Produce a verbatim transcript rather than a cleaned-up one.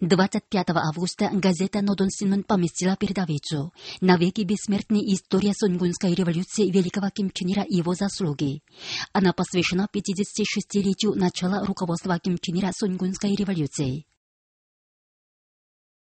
двадцать пятого августа газета «Нодон-Синмон» поместила передовицу «Навеки бессмертная история Сунгунской революции великого Ким Чен Ира и его заслуги». Она посвящена пятидесятишестилетию начала руководства Ким Чен Ира Сунгунской революцией.